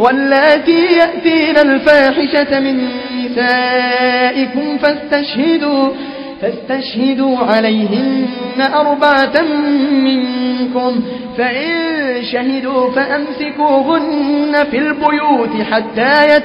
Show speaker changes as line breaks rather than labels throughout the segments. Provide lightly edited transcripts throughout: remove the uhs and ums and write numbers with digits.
واللاتي يأتين الفاحشة من نسائكم فاستشهدوا عليهن 4 منكم، فإن شهدوا فأمسكوهن في البيوت حتى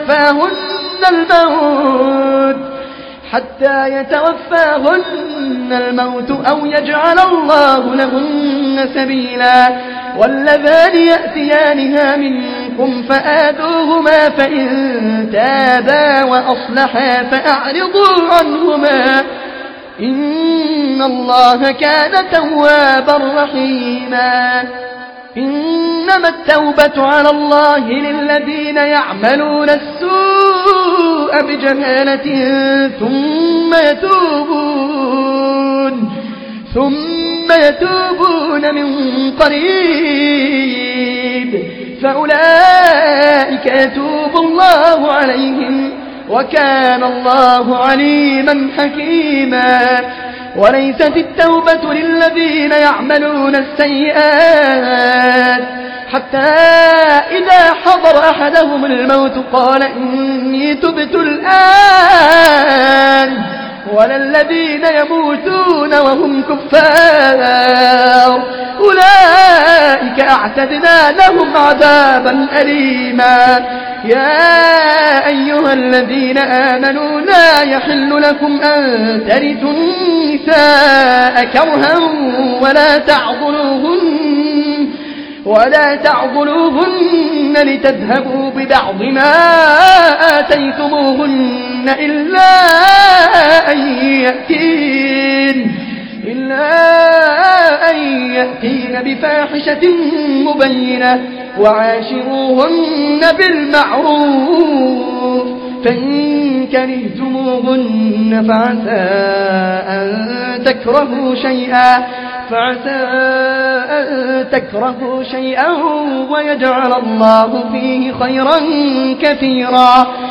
يتوفاهن الموت أو يجعل الله لهن سبيلا. واللذان يأتيانها منكم فآذوهما، فإن تابا وأصلحا فأعرضوا عنهما، إن الله كان توابا رحيما. إنما التوبة على الله للذين يعملون السوء بجهالة ثم يتوبون من قريب فأولئك يتوب الله عليهم، وكان الله عليما حكيما. وليست التوبة للذين يعملون السيئات حتى إذا حضر أحدهم الموت قال إني تبت الآن، ولا الذين يموتون وهم كفار أولئك أعتدنا لهم عذابا أليما. يا أيها الذين آمنوا لا يحل لكم أن ترثوا النساء كرها ولا تعضلوهن لتذهبوا ببعض ما آتيتموهن إلا أن يأتين بفاحشة مبينة، وعاشروهن بالمعروف، فإن كرهتموهن فعسى أن تكرهوا شيئا ويجعل الله فيه خيرا كثيرا.